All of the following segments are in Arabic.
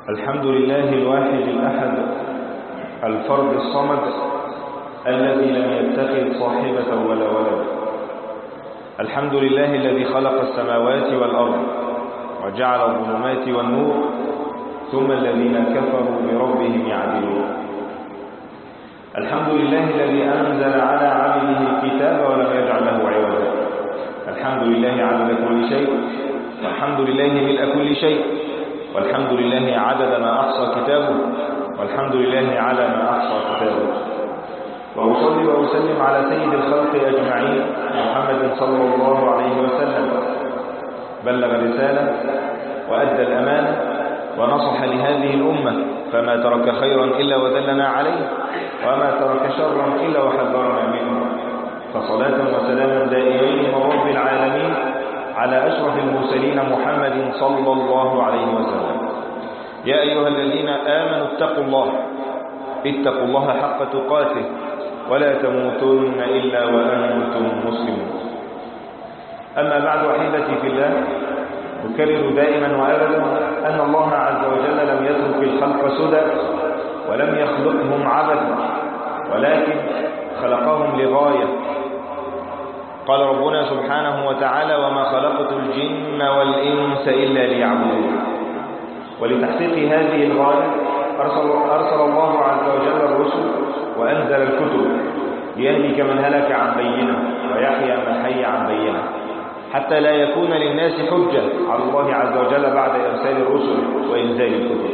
الحمد لله الواحد الأحد الفرد الصمد الذي لم يتخذ صاحبة ولا ولد. الحمد لله الذي خلق السماوات والأرض وجعل الظلمات والنور ثم الذين كفروا بربهم يعدلون. الحمد لله الذي أنزل على عبده الكتاب ولم يجعل له عوجا. الحمد لله عدد كل شيء، والحمد لله ملء كل شيء، والحمد لله عدد ما أحصى كتابه، والحمد لله على ما أحصى كتابه. وأصلي وأسلم على سيد الخلق أجمعين محمد صلى الله عليه وسلم، بلغ الرسالة وأدى الأمانة ونصح لهذه الأمة، فما ترك خيرا إلا ودلنا عليه، وما ترك شرا إلا وحذرنا منه. فصلاة وسلاما دائمين من رب العالمين على أشرف المرسلين محمد صلى الله عليه وسلم. يا أيها الذين آمنوا اتقوا الله حق تقاته ولا تموتن إلا وأنتم مسلمون. أما بعد، أحبتي في الله، أكرر دائما وأبدا أن الله عز وجل لم يترك الخلق سدى ولم يخلقهم عبثا، ولكن خلقهم لغاية. قال ربنا سبحانه وتعالى: وما خلقت الجن والإنس إلا ليعبدون. ولتحقيق هذه الغاية أرسل الله عز وجل الرسل وأنزل الكتب ليهلك من هلك عن بينة ويحيى من حي عن بينة، حتى لا يكون للناس حجة على الله عز وجل بعد إرسال الرسل وإنزال الكتب.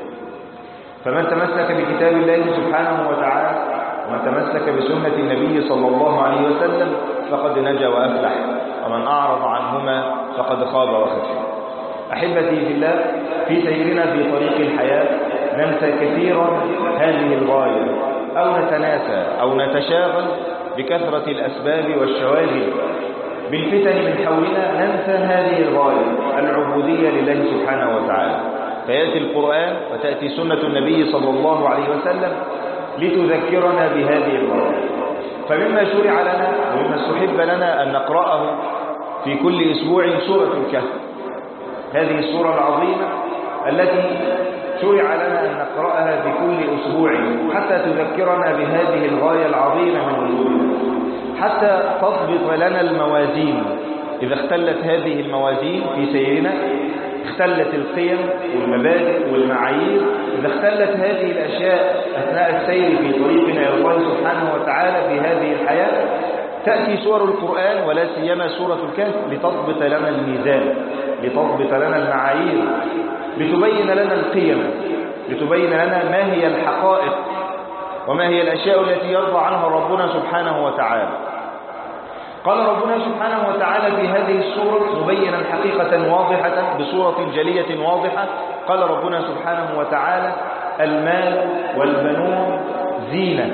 فمن تمسك بكتاب الله سبحانه وتعالى ومن تمسك بسنة النبي صلى الله عليه وسلم فقد نجا وأفلح، ومن أعرض عنهما فقد خاب وخسر. أحبتي في الله، في سيرنا في طريق الحياة ننسى كثيرا هذه الغاية، أو نتناسى أو نتشاغل بكثرة الأسباب والشواغل بالفتن من حولنا، ننسى هذه الغاية العبودية لله سبحانه وتعالى. فيأتي القرآن وتأتي سنة النبي صلى الله عليه وسلم لتذكرنا بهذه الغاية. فمما شرع لنا ومما استحب لنا أن نقرأه في كل أسبوع سورة الكهف، هذه السورة العظيمة التي شرع لنا أن نقرأها في كل أسبوع حتى تذكرنا بهذه الغاية العظيمة من وجودنا، حتى تضبط لنا الموازين. إذا اختلت هذه الموازين في سيرنا، اختلت القيم والمبادئ والمعايير، إذا اختلت هذه الأشياء أثناء السير في طريقنا إلى الله سبحانه وتعالى في هذه الحياة، تأتي سور القرآن ولا سيما سورة الكهف لتضبط لنا الميزان، لتضبط لنا المعايير، لتبين لنا القيم، لتبين لنا ما هي الحقائق وما هي الأشياء التي يرضى عنها ربنا سبحانه وتعالى. قال ربنا سبحانه وتعالى في هذه السورة مبينا حقيقة واضحة بصورة جلية واضحة، قال ربنا سبحانه وتعالى: المال والبنون زينة.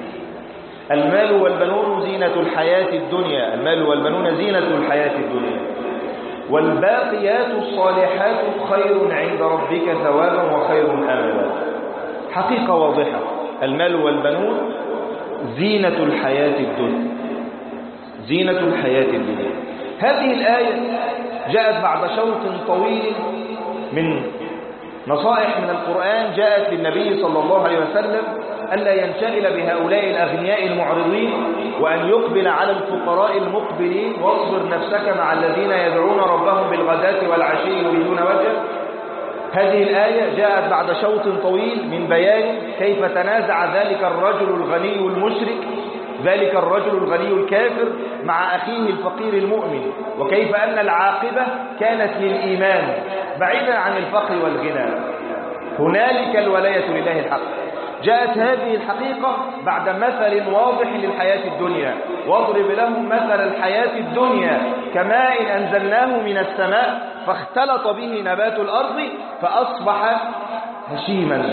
المال والبنون زينة الحياة الدنيا، المال والبنون زينة الحياة الدنيا، والباقيات الصالحات خير عند ربك ثوابا وخير أملا. حقيقة واضحة، المال والبنون زينة الحياة الدنيا، زينة الحياة الدنيا. هذه الآية جاءت بعد شوط طويل من نصائح من القرآن، جاءت للنبي صلى الله عليه وسلم ألا ينشغل بهؤلاء الأغنياء المعرضين، وأن يقبل على الفقراء المقبلين، واصبر نفسك مع الذين يدعون ربهم بالغداة والعشي يريدون وجهه. هذه الآية جاءت بعد شوط طويل من بيان كيف تنازع ذلك الرجل الغني المشرك، ذلك الرجل الغني الكافر مع أخيه الفقير المؤمن، وكيف أن العاقبة كانت للإيمان بعيدا عن الفقر والغنى. هنالك الولاية لله الحق. جاءت هذه الحقيقة بعد مثل واضح للحياة الدنيا: واضرب لهم مثل الحياة الدنيا كماء أنزلناه من السماء فاختلط به نبات الأرض فأصبح هشيما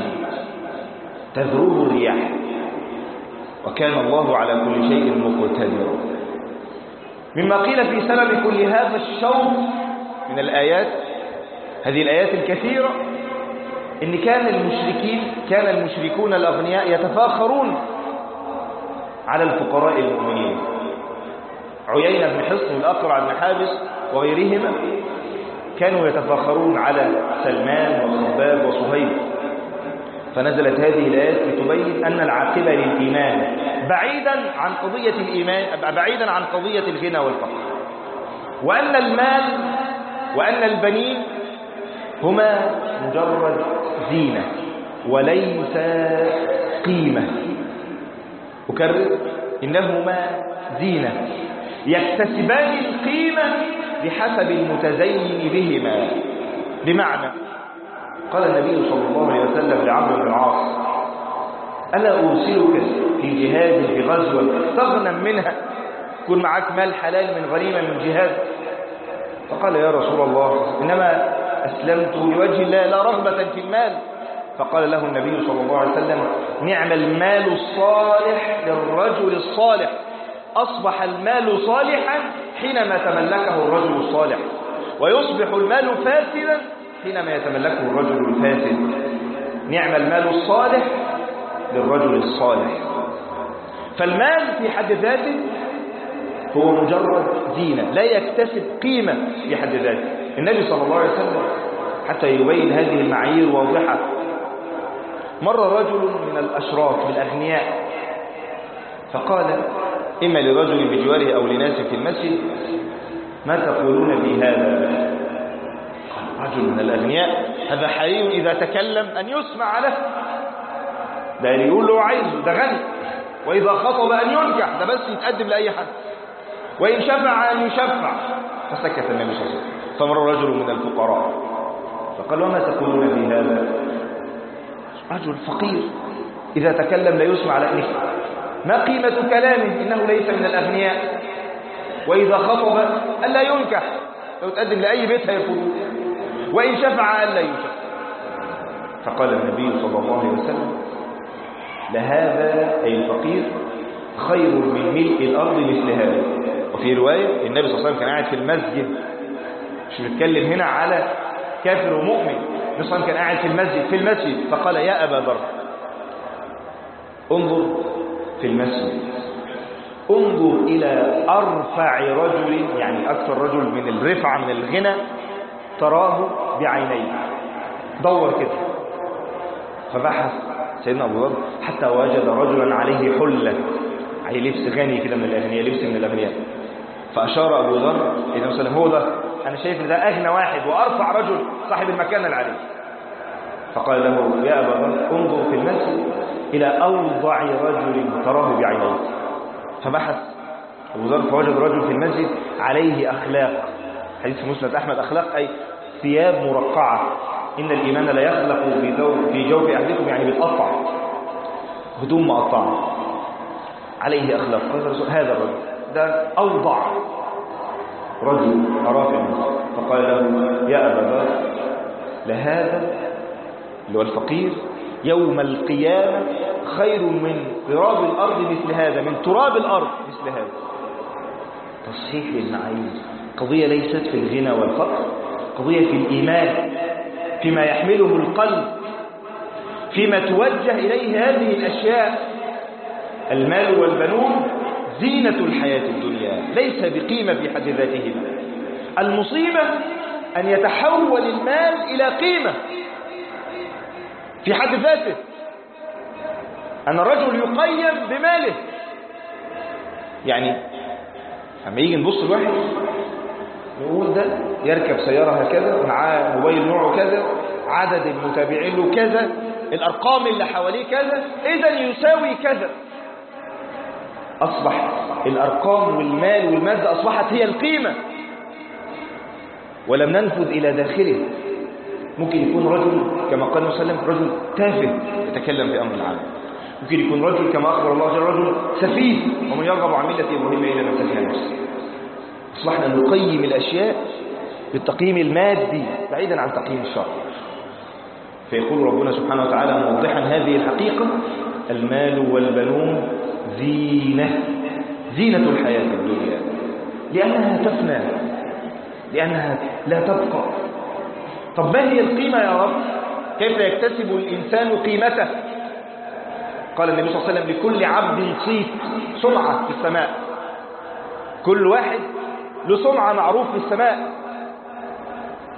تذروه الرياح وكان الله على كل شيء مقتدرا. مما قيل في سبب كل هذا الشوط من الآيات، هذه الآيات الكثيرة، إن كان المشركون الأغنياء يتفاخرون على الفقراء المؤمنين. عيينة بن حصن والأقرع بن حابس وغيرهما كانوا يتفاخرون على سلمان وخباب وصهيب. فنزلت هذه الآيات لتبين أن العاقبة للإيمان بعيدا عن قضية الإيمان، بعيدا عن قضية الغنى والفقر، وأن المال وأن البنين هما مجرد زينة وليس قيمة. أكرر، إنهما زينة يكتسبان القيمة بحسب المتزين بهما. بمعنى قال النبي صلى الله عليه وسلم لعمرو بن العاص: ألا أرسلك في جهاد في غزوة تغنم منها، كن معك مال حلال من غنيمة من جهاد؟ فقال: يا رسول الله، إنما أسلمت لوجه الله لا رغبة في المال. فقال له النبي صلى الله عليه وسلم: نعم المال الصالح للرجل الصالح. أصبح المال صالحا حينما تملكه الرجل الصالح، ويصبح المال فاسدا حينما يتملكه الرجل الفاسد. نعم المال الصالح للرجل الصالح. فالمال في حد ذاته هو مجرد زينة لا يكتسب قيمة في حد ذاته. النبي صلى الله عليه وسلم حتى يبين هذه المعايير واضحة، مر رجل من الأشراف الأغنياء فقال إما لرجل بجواره أو لناس في المسجد: ما تقولون في هذا؟ قال رجل من الأغنياء: هذا حري إذا تكلم أن يسمع له، ده يقول له عايزه، ده غني، وإذا خطب أن ينكح، ده بس يتقدم لأي حد، وإن شفع أن يشفع. فسكت النبي صلى الله عليه وسلم. فمر رجل من الفقراء فقال: وما تقولون في هذا؟ رجل فقير إذا تكلم لا يسمع له، ما قيمة كلامه؟ إنه ليس من الأغنياء، وإذا خطب ألا ينكح، لو تقدم لأي بيت هيرفضوه، وإن شفع ألا يشفع. فقال النبي صلى الله عليه وسلم: لهذا أي الفقير خير من ملء الأرض مثل هذا. وفي رواية النبي صلى الله عليه وسلم كان قاعد في المسجد، مش بنتكلم هنا على كافر ومؤمن، النبي صلى الله عليه وسلم كان قاعد في المسجد فقال: يا أبا ذر، انظر في المسجد، انظر إلى أرفع رجل، يعني أكثر رجل من الرفعة من الغنى تراه بعينيك، دور كده. فبحث سيدنا أبو ذر حتى وجد رجلا عليه حلة، عليه لبس غني كده من الأغنياء، لبس من الأغنياء. فأشار أبو ذر إلى النبي صلى الله عليه وسلم: هو ده، أنا شايف إن ده أغنى واحد وأرفع رجل صاحب المكان العلي. فقال له: يا أبا ذر، انظر في المسجد إلى أوضع رجل تراه بعينيك. فبحث أبو ذر فوجد رجل في المسجد عليه أخلاق، حديث في مسند أحمد، أخلاق أي ثياب مرقعة، إن الإيمان لا يخلق في جوف أحدكم، يعني بتقطع، هدوم مقطعة عليه أخلاق. قال الرسول: هذا الرجل ده أوضع رجل أراه في المسجد. فقال له: يا أبا ذر، لهذا اللي هو الفقير يوم القيامة خير من تراب الأرض مثل هذا، من تراب الأرض مثل هذا. تصحيح للمعايير. قضية ليست في الغنى والفقر، قضية في الإيمان، فيما يحمله القلب، فيما توجه إليه هذه الأشياء. المال والبنون زينة الحياة الدنيا، ليس بقيمة في حد ذاتهما. المصيبة أن يتحول المال إلى قيمة في حد ذاته، أن الرجل يقيم بماله. يعني لما يجي نبص الواحد نقول ده يركب سيارة هكذا، معاه موبايل نوعه كذا، عدد المتابعين له كذا، الأرقام اللي حواليه كذا، إذا يساوي كذا. أصبح الأرقام والمال والمادة أصبحت هي القيمة، ولم ننفذ إلى داخله. ممكن يكون رجل كما قال النبي صلى الله عليه وسلم رجل تافه يتكلم في أمر العالم، ممكن يكون رجل كما أخبر الله جل رجل سفيه، ومن يرغب عن ملة إبراهيم إلا من سفيه نفسه. أصبحنا نقيم الأشياء بالتقييم المادي بعيدا عن تقييم الشرع. فيقول ربنا سبحانه وتعالى موضحا هذه الحقيقة: المال والبنون زينة الحياة الدنيا، لأنها تفنى، لأنها لا تبقى. طب ما هي القيمة يا رب؟ كيف يكتسب الإنسان قيمته؟ قال النبي صلى الله عليه وسلم: لكل عبد صيت، سمعة في السماء، كل واحد له سمعة معروف في السماء.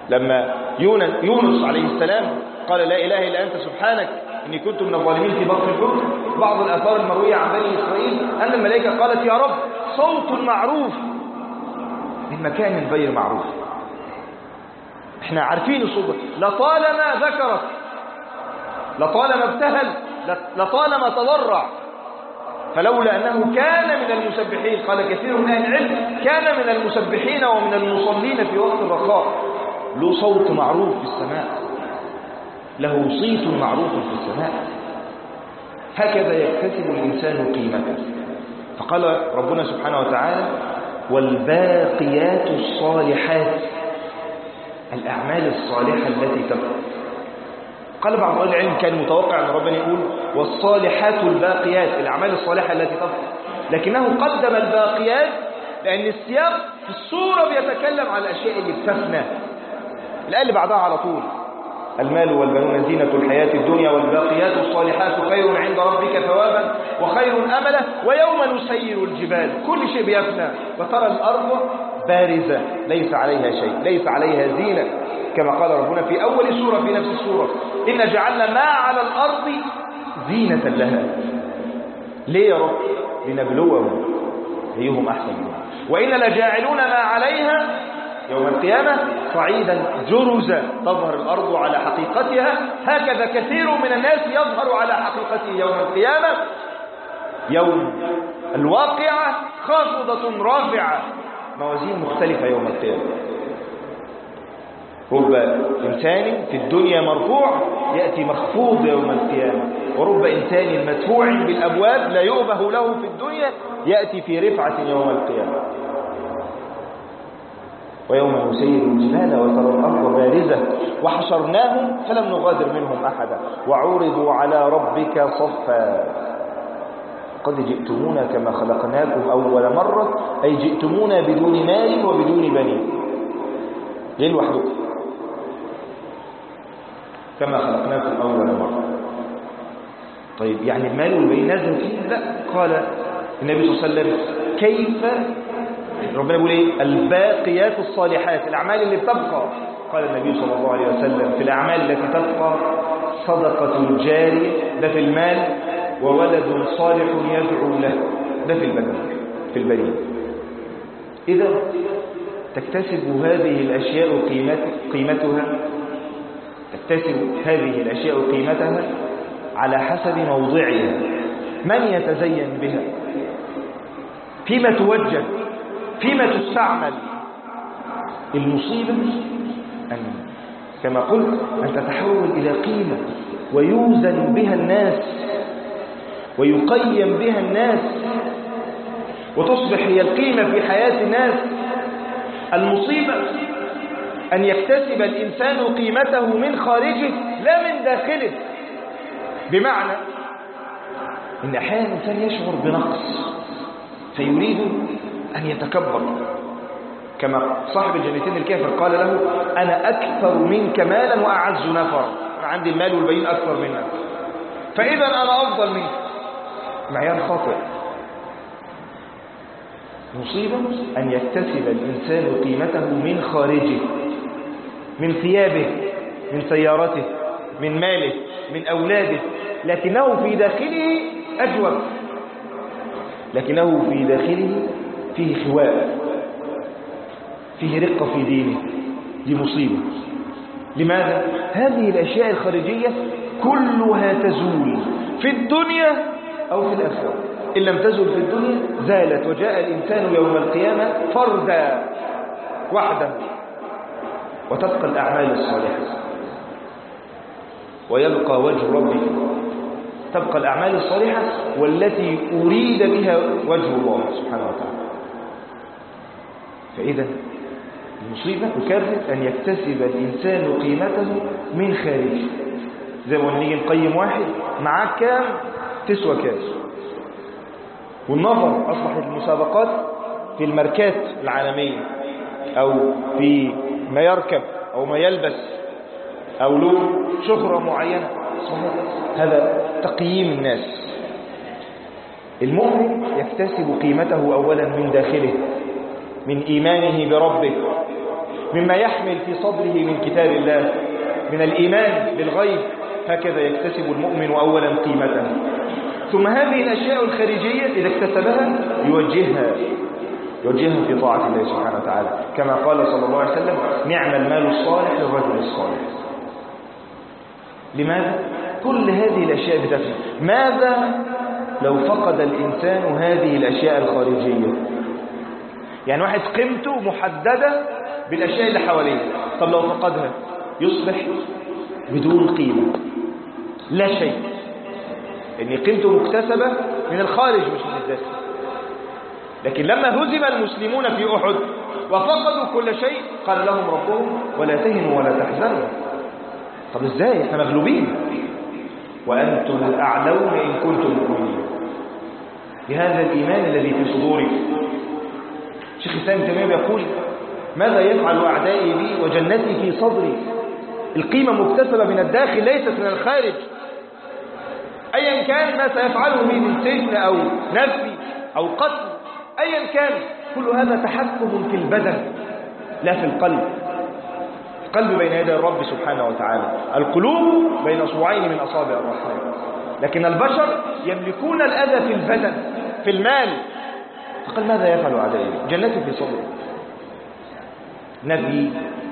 لما يونس عليه السلام قال لا إله إلا أنت سبحانك إني كنت من الظالمين في بطن الحوت، بعض الآثار المروية عن بني إسرائيل أن الملائكة قالت يا رب صوت معروف من مكان غير معروف. احنا عارفين الصوت، لطالما ذكرت، لطالما ابتهل، لطالما تضرع، فلولا أنه كان من المسبحين، قال كثير من أهل العلم كان من المسبحين ومن المصلين في وقت الرخاء، له صوت معروف في السماء، له صيت معروف في السماء. هكذا يكتسب الإنسان قيمته. فقال ربنا سبحانه وتعالى والباقيات الصالحات، الأعمال الصالحة التي تبقى. قال بعض أهل العلم كان متوقع أن ربنا يقول والصالحات الباقيات، الأعمال الصالحة التي تبقى، لكنه قدم الباقيات لأن السياق في السورة بيتكلم على الأشياء اللي بتفنى. الآية اللي بعدها على طول المال والبنون زينة الحياة الدنيا والباقيات الصالحات خير عند ربك ثوابا وخير أملا ويوم نسير الجبال، كل شيء بيفنى، وترى الأرض بارزة ليس عليها شيء، ليس عليها زينة، كما قال ربنا في أول سورة في نفس السورة إن جعلنا ما على الأرض زينة لها. ليه يا رب؟ لنبلوهم أيهم أحسن منها وإن لجاعلون ما عليها يوم القيامة صعيدا جرزا، تظهر الأرض على حقيقتها، هكذا كثير من الناس يظهر على حقيقته يوم القيامة، يوم الواقعة خافضة رافعة، موازين مختلفة يوم القيامة. رب إنسان في الدنيا مرفوع يأتي مخفوض يوم القيامة، ورب إنسان مدفوع بالأبواب لا يؤبه له في الدنيا يأتي في رفعة يوم القيامة. ويوم نسير الجبال وترى الأرض بارزة وحشرناهم فلم نغادر منهم أحدا وعرضوا على ربك صفا قد جئتمونا كما خلقناكم أول مرة، أي جئتمونا بدون مال وبدون بنين، ليه لوحدكم كما خلقناكم أول مرة. طيب يعني المال والبنين نزل فيه؟ لا، قال النبي صلى الله عليه وسلم كيف ربنا يقول ايه؟ الباقيات الصالحات، الأعمال اللي بتبقى. قال النبي صلى الله عليه وسلم في الأعمال التي تبقى صدقة جارية، ده في المال، وولد صالح يدعو له، ده في البنين. إذا تكتسب هذه الأشياء قيمتها، تكتسب هذه الأشياء قيمتها على حسب موضعها، من يتزين بها، فيما توجه، فيما تستعمل. المصيبة أن كما قلت أن تتحول إلى قيمة ويوزن بها الناس ويقيم بها الناس وتصبح هي القيمة في حياة الناس. المصيبة أن يكتسب الإنسان قيمته من خارجه لا من داخله، بمعنى إن أحيانا الإنسان يشعر بنقص فيريد أن يتكبر، كما صاحب الجنتين الكافر قال له أنا أكثر منك مالا وأعز نفرا، أنا عندي المال والبنين أكثر منك، فإذا أنا أفضل منك. معيار خاطئ. مصيبة أن يكتسب الإنسان قيمته من خارجه، من ثيابه، من سيارته، من ماله، من أولاده، لكنه في داخله أجود، لكنه في داخله فيه خواء، فيه رقة في دينه. دي مصيبة. لماذا؟ هذه الأشياء الخارجية كلها تزول في الدنيا أو في الآخرة. إن لم تزل في الدنيا زالت، وجاء الإنسان يوم القيامة فردا وحده، وتبقى الأعمال الصالحة ويبقى وجه ربك. تبقى الأعمال الصالحة والتي أريد بها وجه الله سبحانه وتعالى. فإذا المصيبة أكرر أن يكتسب الإنسان قيمته من خارجه. زي ما نيجي نقيم واحد معاك كام تسوى كام، والنظر أصبحت المسابقات في الماركات العالمية أو في ما يركب أو ما يلبس أو له شهرة معينة، هذا تقييم الناس. المؤمن يكتسب قيمته أولا من داخله، من إيمانه بربه، مما يحمل في صدره من كتاب الله من الإيمان بالغيب، هكذا يكتسب المؤمن أولا قيمته، ثم هذه الأشياء الخارجية إذا اكتسبها يوجهها في طاعة الله سبحانه وتعالى، كما قال صلى الله عليه وسلم: نعم المال الصالح للرجل الصالح. لماذا؟ كل هذه الأشياء بتفهم. ماذا لو فقد الإنسان هذه الأشياء الخارجية؟ يعني واحد قيمته محددة بالأشياء اللي حواليه، طب لو فقدها يصبح بدون قيمة، لا شيء، إن قيمته مكتسبة من الخارج مش من الداخل. لكن لما هزم المسلمون في أحد وفقدوا كل شيء قال لهم ربهم: ولا تهنوا ولا تحزنوا. طب إزاي؟ احنا مغلوبين، وأنتم الأعلون إن كنتم مؤمنين. بهذا الإيمان الذي في صدورك. شيخ الإسلام ابن تيمية يقول: ماذا يفعل أعدائي بي وجنتي في صدري؟ القيمة مكتسبة من الداخل ليست من الخارج. أيا كان ما سيفعله من سجن أو نفي أو قتل، أيا كان، كل هذا تحكم في البدن لا في القلب. القلب بين يدي الرب سبحانه وتعالى، القلوب بين أصبعين من أصابع الرحمن. لكن البشر يملكون الأذى في البدن، في المال. فقال: ماذا يفعل أعدائي؟ جنتي في صدري. نفي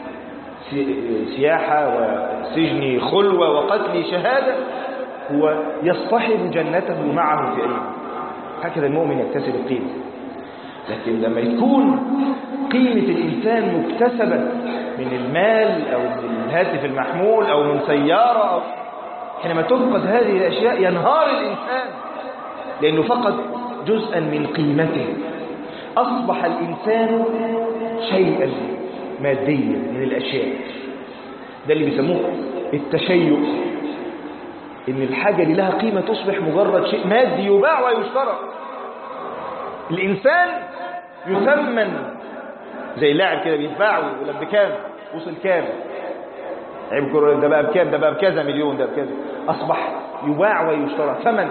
سياحة، وسجن خلوة، وقتل شهادة، هو يصطحب جنته معه في أيام. هكذا المؤمن يكتسب القيمة. لكن لما يكون قيمة الإنسان مكتسبة من المال أو من الهاتف المحمول أو من سيارة أو حينما تفقد هذه الأشياء ينهار الإنسان، لأنه فقد جزءا من قيمته. أصبح الإنسان شيئا ماديا من الأشياء. ده اللي بيسموه التشيع، إن الحاجة اللي لها قيمة تصبح مجرد شيء مادي يباع ويشترى. الإنسان يثمن زي اللاعب كده، بيتباع ولا بكام، وصل كام، لعيب كرة ده بقى بكام، ده بقى بكذا مليون، ده بكذا، أصبح يباع ويشترى ثمن.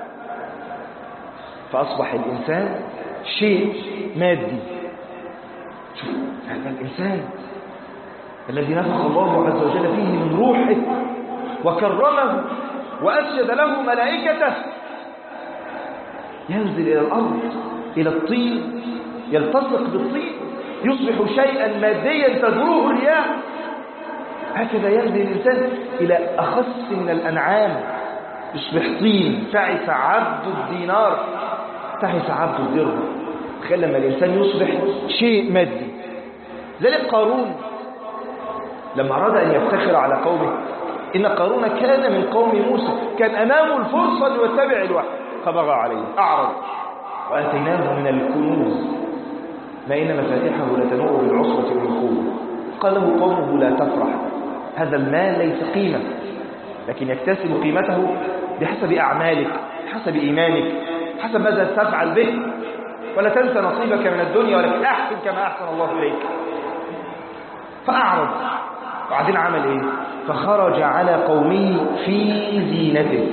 فأصبح الإنسان شيء مادي. شوف هذا الإنسان الذي نفخ الله عز وجل فيه من روحه وكرمه وأسجد له ملائكته، ينزل إلى الأرض، إلى الطين، يلتصق بالطين، يصبح شيئا ماديا تدروه الرياح. هكذا ينزل الإنسان إلى أخس من الأنعام، يصبح طين. تعس عبد الدينار، تعس عبد الدرهم. تخيل لما الإنسان يصبح شيء مادي. ذلك قارون لما أراد أن يفتخر على قومه، إن قارون كان من قوم موسى، كان أمامه الفرصة ليتبع الوحي فبغى عليه، أعرض. وآتيناه من الكنوز ما إن مفاتحه لتنوء بالعصبة أولي القوة. قال له قومه: لا تفرح، هذا المال ليس قيمة، لكن يكتسب قيمته بحسب أعمالك، بحسب إيمانك، حسب ماذا تفعل به. ولا تنسى نصيبك من الدنيا، ولكن أحسن كما أحسن الله إليك. فأعرض. وبعدين عمل إيه؟ فخرج على قومه في زينته.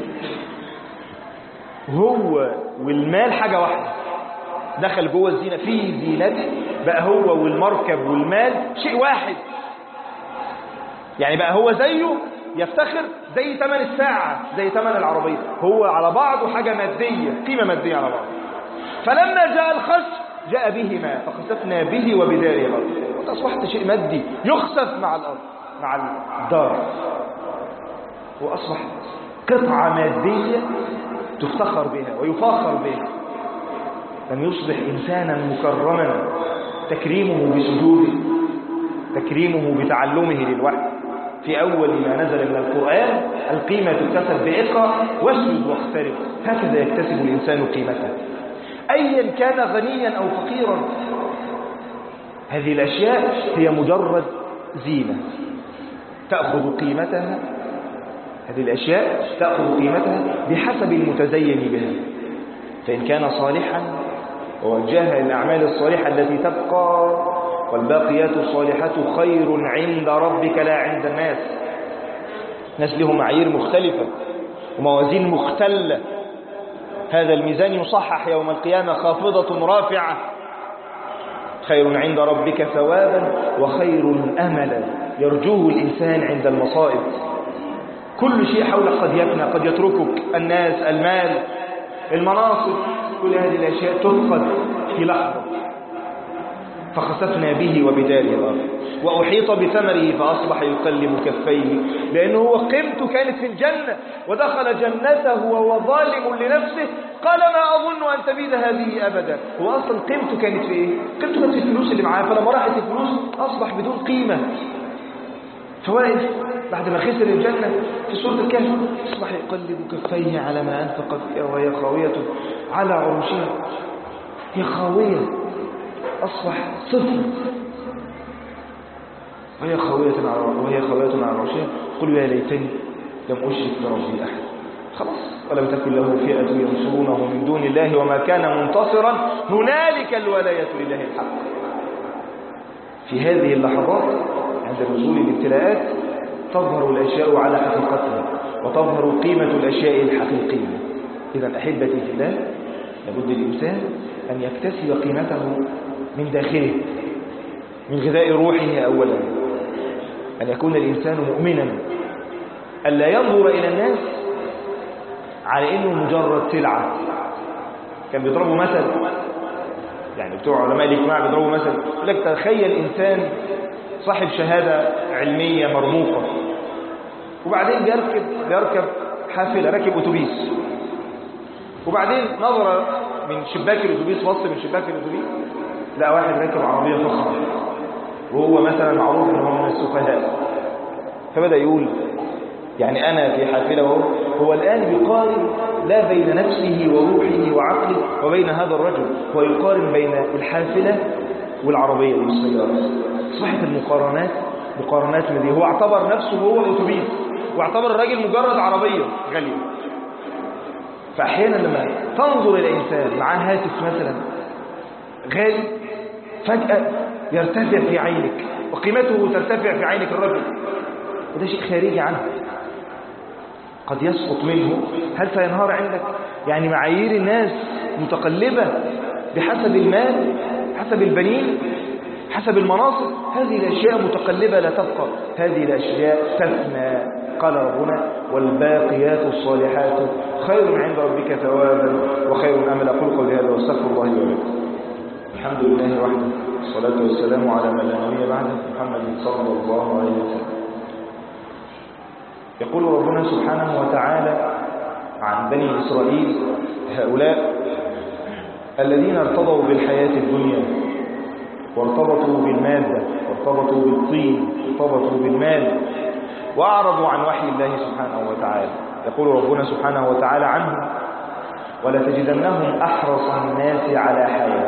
هو والمال حاجة واحدة، دخل جوه الزينة في زينته، بقى هو والمركب والمال شيء واحد. يعني بقى هو زيه يفتخر زي ثمن الساعة، زي ثمن العربية، هو على بعضه حاجة مادية، قيمة مادية على بعض. فلما جاء الخسف جاء بهما فخسفنا به وبداره الأرض. وانت أصبحت شيء مادي يخسف مع الأرض، مع الدار، وأصبح قطعة مادية تفتخر بها ويفاخر بها. لم يصبح إنسانا مكرما، تكريمه بسجوده، تكريمه بتعلمه للوحي. في أول ما نزل من القرآن: القيمة تكتسب بإقرأ واسجد واقترب. هكذا يكتسب الإنسان قيمته، أيا كان غنيا أو فقيرا. هذه الأشياء هي مجرد زينة تأخذ قيمتها، هذه الأشياء تأخذ قيمتها بحسب المتزين بها. فإن كان صالحا ووجهها للأعمال الصالحة التي تبقى، والباقيات الصالحات خير عند ربك لا عند الناس. ناس لهم معايير مختلفة وموازين مختلة. هذا الميزان يصحح يوم القيامة خافضة رافعة، خير عند ربك ثوابا وخير أملا يرجوه الإنسان عند المصائب. كل شيء حولك قد يفنى، قد يتركك، الناس، المال، المناصب، كل هذه الأشياء تفقد في لحظة. فخسفنا به وبداره الأرض وأحيط بثمره فأصبح يقلب كفيه، لأنه هو قيمته كانت في الجنة، ودخل جنته وهو ظالم لنفسه قال ما أظن أن تبيد هذه أبدا. هو أصلا قيمته كانت في إيه؟ قيمته كانت في الفلوس اللي معاه، فلما راحت الفلوس أصبح بدون قيمة. فواقف بعد ما خسر الجنة في سورة الكهف أصبح يقلب كفيه على ما أنفق فيها وهي خاوية على عروشها. هي خاوية، أصبح صفر، وهي خاوية على عروشها. قل يا ليتني لم أشرك بربي أحد. خلاص، ولم تكن له فئة ينصرونه من دون الله وما كان منتصرا. هنالك الولاية لله الحق. في هذه اللحظات عند نزول الابتلاءات تظهر الأشياء على حقيقتها وتظهر قيمة الأشياء الحقيقية. إذا أحبتي في الله، لابد الإنسان أن يكتسب قيمته من داخله، من غذاء روحه أولا، أن يكون الإنسان مؤمنا، ألا ينظر إلى الناس على إنه مجرد سلعة. كان بيضربوا مثل، يعني بتوع علماء الاجتماع بيضربوا مثل، يقول لك تخيل إنسان صاحب شهادة علمية مرموقة، وبعدين بيركب حافلة، راكب أتوبيس، وبعدين نظر من شباك الأتوبيس، بص من شباك الأتوبيس لقى واحد راكب عربية فخمة وهو مثلا معروف إنه من السفهاء، فبدأ يقول يعني أنا في حافلة، هو الآن يقارن لا بين نفسه وروحه وعقله وبين هذا الرجل، هو يقارن بين الحافلة والعربية والسيارة. صحة المقارنات مقارنات مدية. هو اعتبر نفسه هو الأتوبيس، واعتبر الراجل مجرد عربية غالية. فأحيانا لما تنظر إلى إنسان معاه هاتف مثلا غالي، فجأة يرتفع في عينك وقيمته ترتفع في عينك الرجل، وده شيء خارجي عنه، قد يسقط منه. هل سينهار عندك؟ يعني معايير الناس متقلبة بحسب المال، حسب البنين، حسب المناصب. هذه الأشياء متقلبة لا تبقى، هذه الأشياء تفنى. قال ربنا والباقيات الصالحات خير عند ربك ثوابا وخير أملا. أقول قولي هذا واستغفر الله لي ولكم. الحمد لله وحده، والصلاة والسلام على من لا نبي بعده، محمد صلى الله عليه وسلم. يقول ربنا سبحانه وتعالى عن بني إسرائيل، هؤلاء الذين ارتضوا بالحياة الدنيا وارتبطوا بالمادة وارتبطوا بالطين وارتبطوا بالمال وأعرضوا عن وحي الله سبحانه وتعالى. يقول ربنا سبحانه وتعالى عنهم ولتجدنهم أحرص الناس على حياة.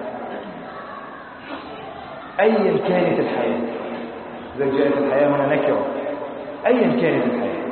أيا كانت الحياة، إذا جاءت الحياة هنا نكرة، أيا كانت الحياة،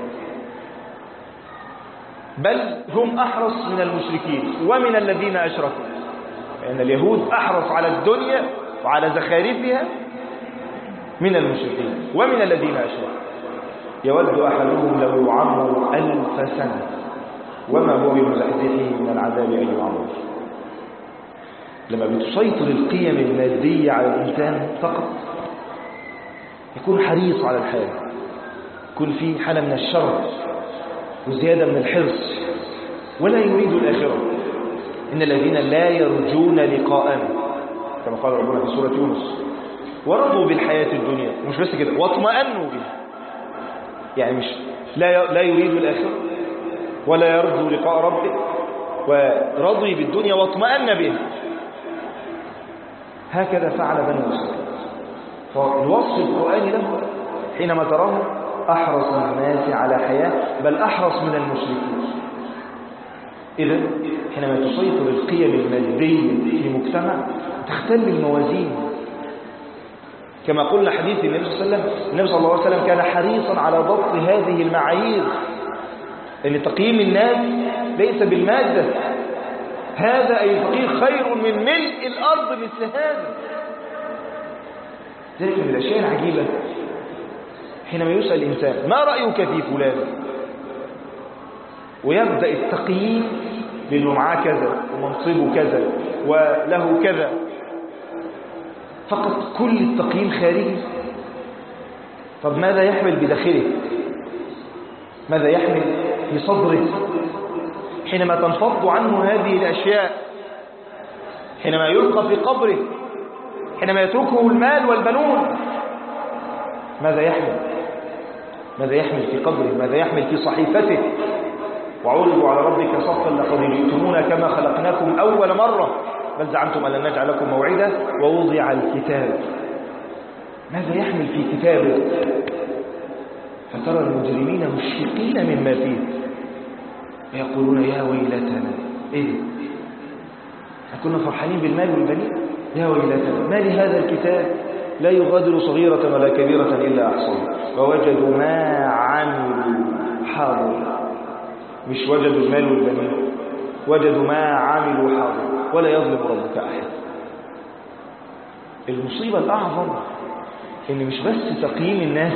بل هم أحرص من المشركين ومن الذين أشركوا، لأن اليهود أحرص على الدنيا وعلى زخارفها من المشركين ومن الذين أشركوا. يود أحدهم لو يعمر 1000 سنة وما هو بمزحزحه من العذاب أن يعمر. لما بتسيطر القيم المادية على الإنسان فقط يكون حريص على الحياة، يكون في حالة من الشر وزيادة من الحرص، ولا يريد الآخرة. إن الذين لا يرجون لقاءنا كما قال ربنا في سورة يونس ورضوا بالحياة الدنيا، مش بس كده، واطمأنوا بها، يعني مش لا يريد الآخرة ولا يرجو لقاء ربه، ورضي بالدنيا واطمأن بها. هكذا فعل بني إسرائيل. فالوصف القرآني له حينما تراه أحرص الناس على حياة، بل أحرص من المشركين. إذا حينما تسيطر القيم المادية في مجتمع تختل الموازين. كما قلنا حديث النبي صلى الله عليه وسلم، النبي صلى الله عليه وسلم كان حريصا على ضبط هذه المعايير، لأن تقييم الناس ليس بالمادة. هذا أي فقير خير من ملء الأرض مثل هذا. ذلك من الأشياء العجيبة حينما يسأل الإنسان ما رأيك في فلان، ويبدأ التقييم لأنه معاه كذا ومنصبه كذا وله كذا، فقط كل التقييم خارجي. طب ماذا يحمل بداخله؟ ماذا يحمل في صدره حينما تنفض عنه هذه الأشياء، حينما يلقى في قبره، حينما يتركه المال والبنون؟ ماذا يحمل؟ ماذا يحمل في قبره؟ ماذا يحمل في صحيفته؟ وعرضوا على ربك صفا لقد جئتمونا كما خلقناكم أول مرة بل زعمتم أن لن نجعل لكم موعدا ووضع الكتاب. ماذا يحمل في كتابه؟ فترى المجرمين مشفقين مما فيه ويقولون يا ويلتنا. إيه؟ كنا فرحانين بالمال والبنين، يا ويلتنا ما لهذا الكتاب لا يغادر صغيرة ولا كبيرة إلا أحصاها ووجدوا ما عملوا حاضر. مش وجدوا المال والبنين، وجدوا ما عملوا حاضر ولا يظلم ربك أحد. المصيبة الأعظم إن مش بس تقييم الناس،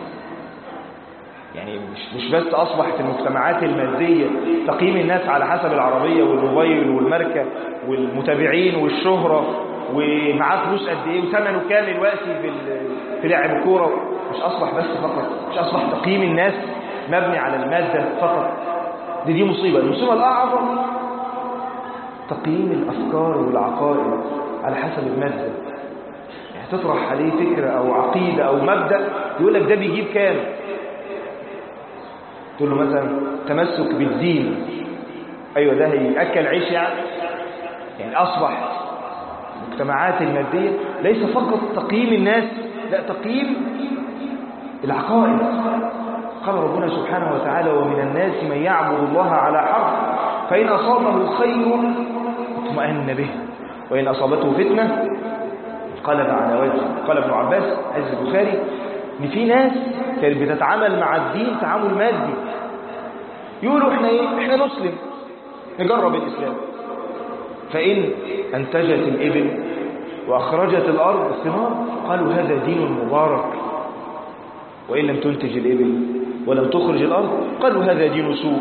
يعني مش بس أصبح في المجتمعات المادية تقييم الناس على حسب العربية والموبايل والماركة والمتابعين والشهرة ومعاه فلوس قد إيه وثمنه كام دلوقتي في لعب كورة. مش أصبح بس فقط، مش أصبح تقييم الناس مبني على المادة فقط. دي مصيبة. المصيبة الأعظم تقييم الأفكار والعقائد على حسب المادة. يعني تطرح عليه فكرة أو عقيدة أو مبدأ يقول لك ده بيجيب كام، تقول له مثلا تمسك بالدين، أيوة ده هيأكل عيش يعني أصبح المجتمعات المادية ليس فقط تقييم الناس، لا تقييم العقائد. قال ربنا سبحانه وتعالى ومن الناس من يعبد الله على حرف فإن أصابه خير اطمأن به وإن أصابته فتنة قلب على وجهه. قال ابن عباس عز البخاري إن في ناس كانت بتتعامل مع الدين تعامل مادي، يقولوا احنا نسلم نجرب الإسلام، فإن أنتجت الإبل وأخرجت الأرض الثمار قالوا هذا دين مبارك، وإن لم تنتج الإبل ولم تخرج الأرض قالوا هذا دين سوء.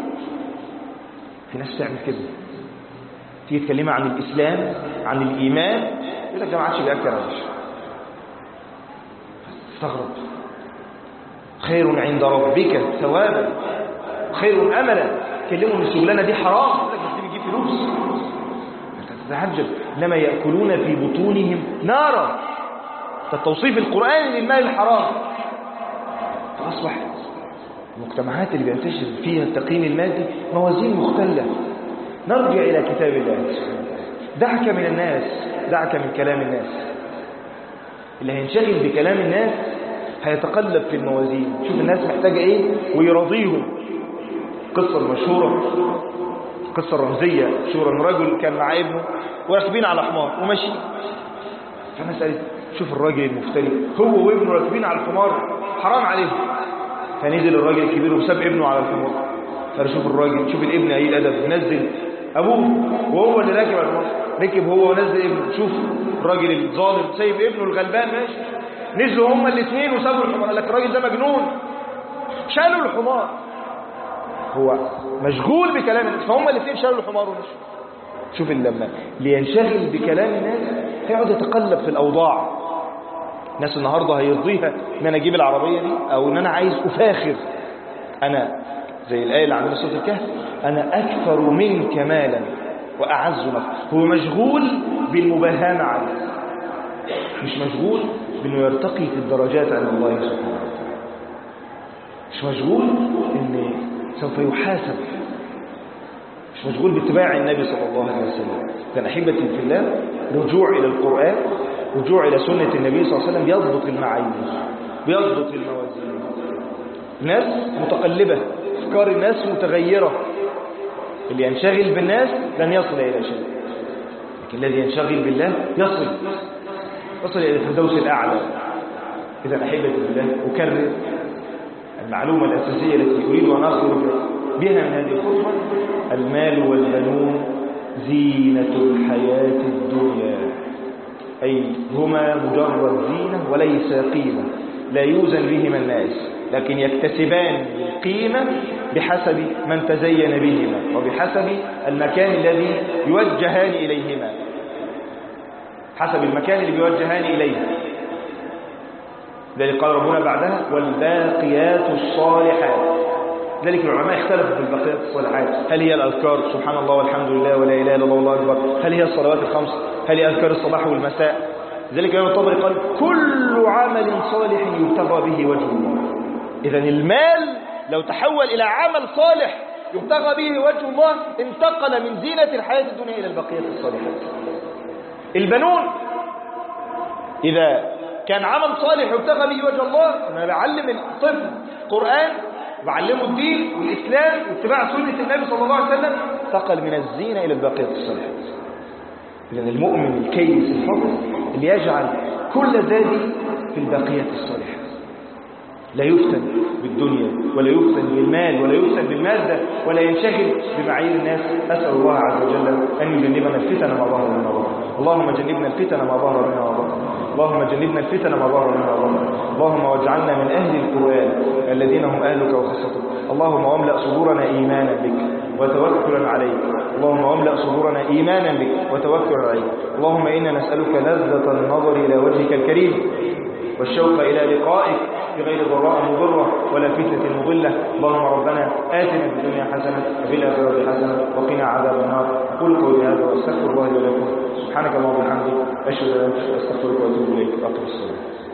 في ناس تعمل كده، تيجي تكلمها عن الإسلام عن الإيمان يقول لك ده ما عادش بيأكل عيش. استغرب. خير عند ربك ثوابا خير أملا. كلموا ان الشغلانه دي حرام يقول لك بس دي بيجيب فلوس، تتعجب. انما يأكلون في بطونهم نارا. التوصيف القرآني للمال الحرام. فأصبح المجتمعات اللي بينتشر فيها التقييم المادي موازين مختلة. نرجع إلى كتاب الله. دعك من الناس، دعك من كلام الناس. اللي هينشغل بكلام الناس هيتقلب في الموازين، شوف الناس محتاجة ايه ويرضيهم. قصة المشهورة، قصة رمزية مشهورة، ان رجل كان مع ابنه وراكبين على حمار وماشي، فالناس قالت شوف الراجل المفتري هو وابنه راكبين على الحمار حرام عليهم. فنزل الراجل الكبير وساب ابنه على الحمار، فشوف الراجل، شوف الابن ايه الادب، نزل ابوه وهو اللي راكب على الحمار، ركب هو ونزل ابنه. شوف الراجل الظالم سايب ابنه الغلبان ماشي، نزلوا هما الاثنين وسابوا الحمار. قال لك الراجل ده مجنون، شالوا الحمار. هو مشغول بكلام الناس، فهم الاثنين شالوا الحمار ومشوا. شوف لما لينشغل بكلام الناس هيقعد يتقلب في الاوضاع. الناس النهارده هيرضيها ان انا اجيب العربيه دي، او ان انا عايز افاخر، انا زي الايه اللي عندنا سوره الكهف، انا اكثر منك مالا واعز نفسا. هو مشغول بالمباهاه مع الناس، مش مشغول بانه يرتقي في الدرجات عند الله سبحانه وتعالى، مش مشغول ان سوف يحاسب، مش مشغول باتباع النبي صلى الله عليه وسلم. كان احبتي في الله رجوع الى القرآن، رجوع الى سنة النبي صلى الله عليه وسلم يضبط المعايير، بيضبط الموازين. الناس متقلبة، افكار الناس متغيرة. اللي ينشغل بالناس لن يصل الى شيء، لكن الذي ينشغل بالله يصل الى الفردوس الاعلى. اذا احبتي في الله اكرر المعلومة الأساسية التي أريد أن أخرج بها من هذه الخطوة: المال والبنون زينة الحياة الدنيا، أي هما مجرد زينة وليس قيمة، لا يوزن بهما الناس، لكن يكتسبان القيمة بحسب من تزين بهما وبحسب المكان الذي يوجهان إليهما. حسب المكان اللي بيوجهان إليه. ذلك قال ربنا بعدها والباقيات الصالحات. ذلك العلماء اختلفوا في الباقيات الصالحات، هل هي الأذكار سبحان الله والحمد لله ولا إله إلا الله والله أكبر، هل هي الصلوات الخمس، هل هي أذكار الصباح والمساء. ذلك الإمام الطبري قال كل عمل صالح يبتغى به وجه الله. إذن المال لو تحول إلى عمل صالح يبتغى به وجه الله انتقل من زينة الحياة الدنيا إلى البقيات الصالحات. البنون إذا كان عمل صالح يبتغى به وجه الله، أنا بعلم الطفل قرآن وبعلمه الدين والإسلام واتباع سنة النبي صلى الله عليه وسلم، انتقل من الزينة إلى البقيات الصالحات. إذن المؤمن الكيس الفضل اللي يجعل كل ذلك في البقيات الصالحات، لا يفتن بالدنيا ولا يفتن بالمال ولا يفتن بالمادة ولا ينشغل بمعايير الناس. أسأل الله عز وجل أن يجنبنا الفتن ما ظهر منها وبطن. اللهم جنبنا الفتن ما ظهر منها وبطن. اللهم جنبنا الفتن ما ظهر منها وبطن. اللهم واجعلنا من أهل القرآن الذين هم أهلك وخاصتك. اللهم واملأ صدورنا إيمانا بك وتوكلا عليك. اللهم واملأ صدورنا إيمانا بك وتوكلا عليك. اللهم إنا نسألك لذة النظر إلى وجهك الكريم والشوق إلى لقائك بغير ضراء مضرة ولا فتنة مضلة. اللهم ربنا آتنا في الدنيا حسنة وفي الآخرة حسنة وقنا عذاب النار. أقول قولي هذا وأستغفر الله لي ولكم. سبحانك اللهم وبحمدك أشهد أن لا إله إلا أنت أستغفرك وأتوب إليك. أقم الصلاة.